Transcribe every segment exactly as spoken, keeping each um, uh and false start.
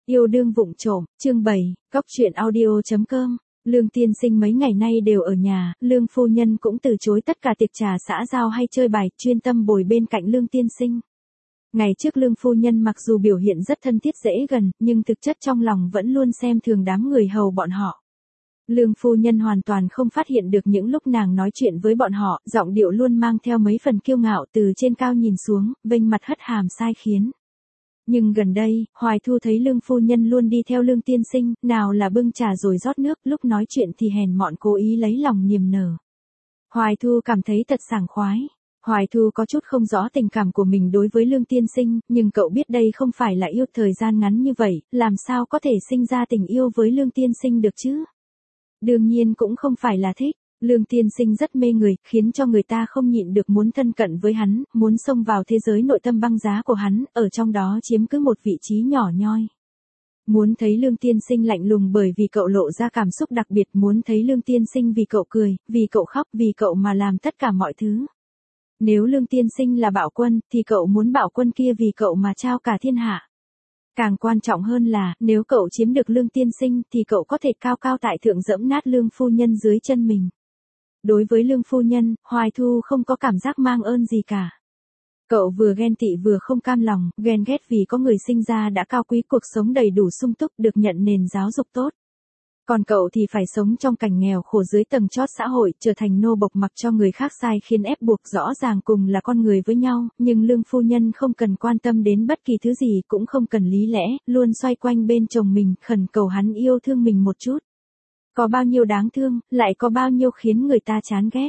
Yêu đương vụng trộm, chương bảy, Cóc truyện audio chấm com. Lương tiên sinh mấy ngày nay đều ở nhà, Lương phu nhân cũng từ chối tất cả tiệc trà xã giao hay chơi bài, chuyên tâm bồi bên cạnh Lương tiên sinh. Ngày trước Lương phu nhân mặc dù biểu hiện rất thân thiết dễ gần, nhưng thực chất trong lòng vẫn luôn xem thường đám người hầu bọn họ. Lương phu nhân hoàn toàn không phát hiện được những lúc nàng nói chuyện với bọn họ, giọng điệu luôn mang theo mấy phần kiêu ngạo, từ trên cao nhìn xuống, vênh mặt hất hàm sai khiến. Nhưng gần đây, Hoài Thu thấy Lương phu nhân luôn đi theo Lương tiên sinh, nào là bưng trà rồi rót nước, lúc nói chuyện thì hèn mọn cố ý lấy lòng niềm nở. Hoài Thu cảm thấy thật sảng khoái. Hoài Thu có chút không rõ tình cảm của mình đối với Lương tiên sinh, nhưng cậu biết đây không phải là yêu thời gian ngắn như vậy, làm sao có thể sinh ra tình yêu với Lương tiên sinh được chứ? Đương nhiên cũng không phải là thích. Lương tiên sinh rất mê người, khiến cho người ta không nhịn được muốn thân cận với hắn, muốn xông vào thế giới nội tâm băng giá của hắn, ở trong đó chiếm cứ một vị trí nhỏ nhoi. Muốn thấy Lương tiên sinh lạnh lùng bởi vì cậu lộ ra cảm xúc đặc biệt, muốn thấy Lương tiên sinh vì cậu cười, vì cậu khóc, vì cậu mà làm tất cả mọi thứ. Nếu Lương tiên sinh là bạo quân, thì cậu muốn bạo quân kia vì cậu mà trao cả thiên hạ. Càng quan trọng hơn là, nếu cậu chiếm được Lương tiên sinh, thì cậu có thể cao cao tại thượng dẫm nát Lương phu nhân dưới chân mình. Đối với Lương phu nhân, Hoài Thu không có cảm giác mang ơn gì cả. Cậu vừa ghen tị vừa không cam lòng, ghen ghét vì có người sinh ra đã cao quý, cuộc sống đầy đủ sung túc, được nhận nền giáo dục tốt. Còn cậu thì phải sống trong cảnh nghèo khổ dưới tầng chót xã hội, trở thành nô bộc mặc cho người khác sai khiến ép buộc, rõ ràng cùng là con người với nhau, nhưng Lương phu nhân không cần quan tâm đến bất kỳ thứ gì, cũng không cần lý lẽ, luôn xoay quanh bên chồng mình, khẩn cầu hắn yêu thương mình một chút. Có bao nhiêu đáng thương, lại có bao nhiêu khiến người ta chán ghét.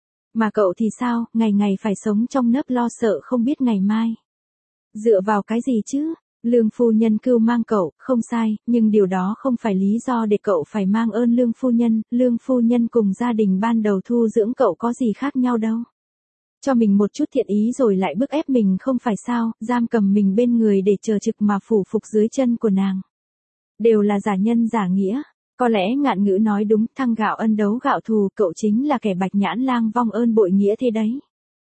Mà cậu thì sao, ngày ngày phải sống trong nơm lo sợ không biết ngày mai. Dựa vào cái gì chứ? Lương phu nhân cưu mang cậu, không sai, nhưng điều đó không phải lý do để cậu phải mang ơn Lương phu nhân. Lương phu nhân cùng gia đình ban đầu thu dưỡng cậu có gì khác nhau đâu. Cho mình một chút thiện ý rồi lại bức ép mình không phải sao, giam cầm mình bên người để chờ trực mà phủ phục dưới chân của nàng. Đều là giả nhân giả nghĩa. Có lẽ ngạn ngữ nói đúng, thăng gạo ân đấu gạo thù, cậu chính là kẻ bạch nhãn lang vong ơn bội nghĩa thế đấy.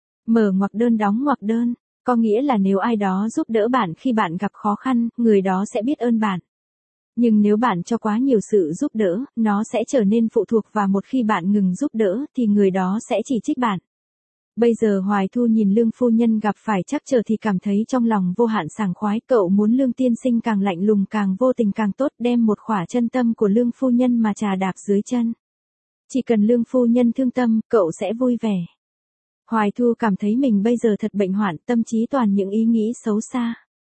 Mở ngoặc đơn đóng ngoặc đơn, có nghĩa là nếu ai đó giúp đỡ bạn khi bạn gặp khó khăn, người đó sẽ biết ơn bạn. Nhưng nếu bạn cho quá nhiều sự giúp đỡ, nó sẽ trở nên phụ thuộc, và một khi bạn ngừng giúp đỡ thì người đó sẽ chỉ trích bạn. Bây giờ Hoài Thu nhìn Lương phu nhân gặp phải trắc trở thì cảm thấy trong lòng vô hạn sảng khoái, cậu muốn Lương tiên sinh càng lạnh lùng càng vô tình càng tốt, đem một khỏa chân tâm của Lương phu nhân mà trà đạp dưới chân. Chỉ cần Lương phu nhân thương tâm, cậu sẽ vui vẻ. Hoài Thu cảm thấy mình bây giờ thật bệnh hoạn, tâm trí toàn những ý nghĩ xấu xa.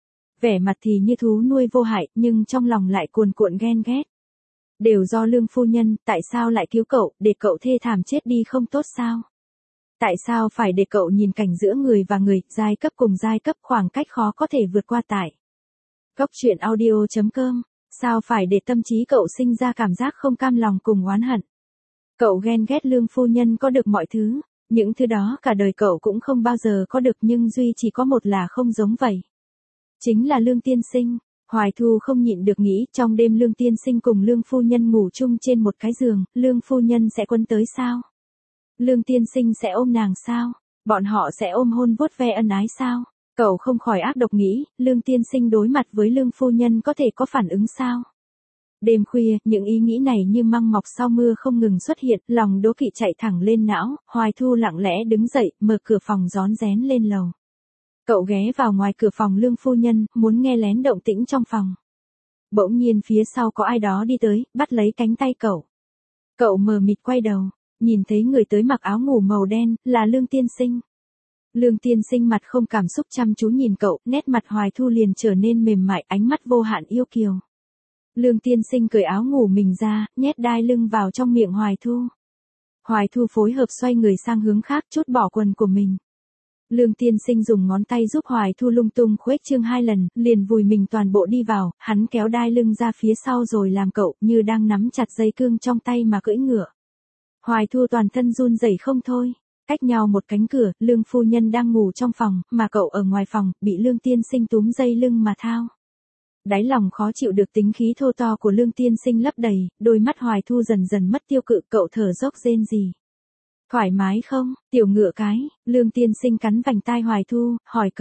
Vẻ mặt thì như thú nuôi vô hại, nhưng trong lòng lại cuồn cuộn ghen ghét. Đều do Lương phu nhân, tại sao lại cứu cậu, để cậu thê thảm chết đi không tốt sao? Tại sao phải để cậu nhìn cảnh giữa người và người, giai cấp cùng giai cấp, khoảng cách khó có thể vượt qua tại. Cóc truyện audio chấm com. Sao phải để tâm trí cậu sinh ra cảm giác không cam lòng cùng oán hận? Cậu ghen ghét Lương phu nhân có được mọi thứ, những thứ đó cả đời cậu cũng không bao giờ có được, nhưng duy chỉ có một là không giống vậy. Chính là Lương tiên sinh. Hoài Thu không nhịn được nghĩ, trong đêm Lương tiên sinh cùng Lương phu nhân ngủ chung trên một cái giường, Lương phu nhân sẽ quấn tới sao? Lương tiên sinh sẽ ôm nàng sao? Bọn họ sẽ ôm hôn vuốt ve ân ái sao? Cậu không khỏi ác độc nghĩ, Lương tiên sinh đối mặt với Lương phu nhân có thể có phản ứng sao? Đêm khuya, những ý nghĩ này như măng mọc sau mưa không ngừng xuất hiện, lòng đố kỵ chạy thẳng lên não. Hoài Thu lặng lẽ đứng dậy, mở cửa phòng rón rén lên lầu. Cậu ghé vào ngoài cửa phòng Lương phu nhân, muốn nghe lén động tĩnh trong phòng. Bỗng nhiên phía sau có ai đó đi tới, bắt lấy cánh tay cậu. Cậu mờ mịt quay đầu, nhìn thấy người tới mặc áo ngủ màu đen, là Lương tiên sinh. Lương tiên sinh mặt không cảm xúc chăm chú nhìn cậu, nét mặt Hoài Thu liền trở nên mềm mại, ánh mắt vô hạn yêu kiều. Lương tiên sinh cởi áo ngủ mình ra, nhét đai lưng vào trong miệng Hoài Thu. Hoài Thu phối hợp xoay người sang hướng khác, trút bỏ quần của mình. Lương tiên sinh dùng ngón tay giúp Hoài Thu lung tung khuếch trương hai lần, liền vùi mình toàn bộ đi vào, hắn kéo đai lưng ra phía sau rồi làm cậu như đang nắm chặt dây cương trong tay mà cưỡi ngựa. Hoài Thu toàn thân run rẩy không thôi. Cách nhau một cánh cửa, Lương phu nhân đang ngủ trong phòng, mà cậu ở ngoài phòng, bị Lương tiên sinh túm dây lưng mà thao. Đáy lòng khó chịu được tính khí thô to của Lương tiên sinh lấp đầy, đôi mắt Hoài Thu dần dần mất tiêu cự, cậu thở dốc rên rỉ. Thoải mái không, tiểu ngựa cái? Lương tiên sinh cắn vành tai Hoài Thu, hỏi cậu.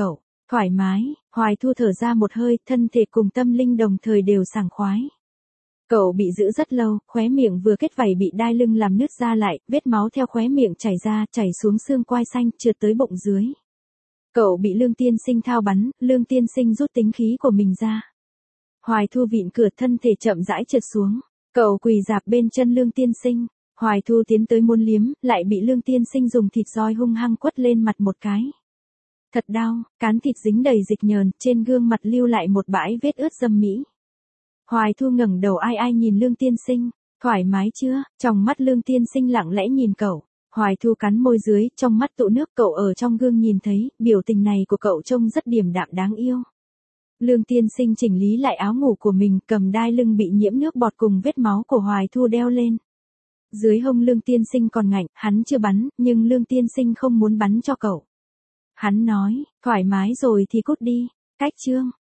Thoải mái, Hoài Thu thở ra một hơi, thân thể cùng tâm linh đồng thời đều sảng khoái. Cậu bị giữ rất lâu, khóe miệng vừa kết vảy bị đai lưng làm nứt ra lại, vết máu theo khóe miệng chảy ra, chảy xuống xương quai xanh, trượt tới bụng dưới. Cậu bị Lương Tiên Sinh thao bắn, Lương Tiên Sinh rút tính khí của mình ra. Hoài Thu vịn cửa, thân thể chậm rãi trượt xuống. Cậu quỳ rạp bên chân Lương Tiên Sinh. Hoài Thu tiến tới muốn liếm, lại bị Lương Tiên Sinh dùng thịt roi hung hăng quất lên mặt một cái. Thật đau, cán thịt dính đầy dịch nhờn, trên gương mặt lưu lại một bãi vết ướt dâm mỹ. Hoài Thu ngẩng đầu ai ai nhìn Lương Tiên Sinh, thoải mái chưa? Trong mắt Lương Tiên Sinh lặng lẽ nhìn cậu. Hoài Thu cắn môi dưới, trong mắt tụ nước, cậu ở trong gương nhìn thấy, biểu tình này của cậu trông rất điềm đạm đáng yêu. Lương Tiên Sinh chỉnh lý lại áo ngủ của mình, cầm đai lưng bị nhiễm nước bọt cùng vết máu của Hoài Thu đeo lên. Dưới hông Lương Tiên Sinh còn ngạnh, hắn chưa bắn, nhưng Lương Tiên Sinh không muốn bắn cho cậu. Hắn nói, thoải mái rồi thì cút đi, cách chương.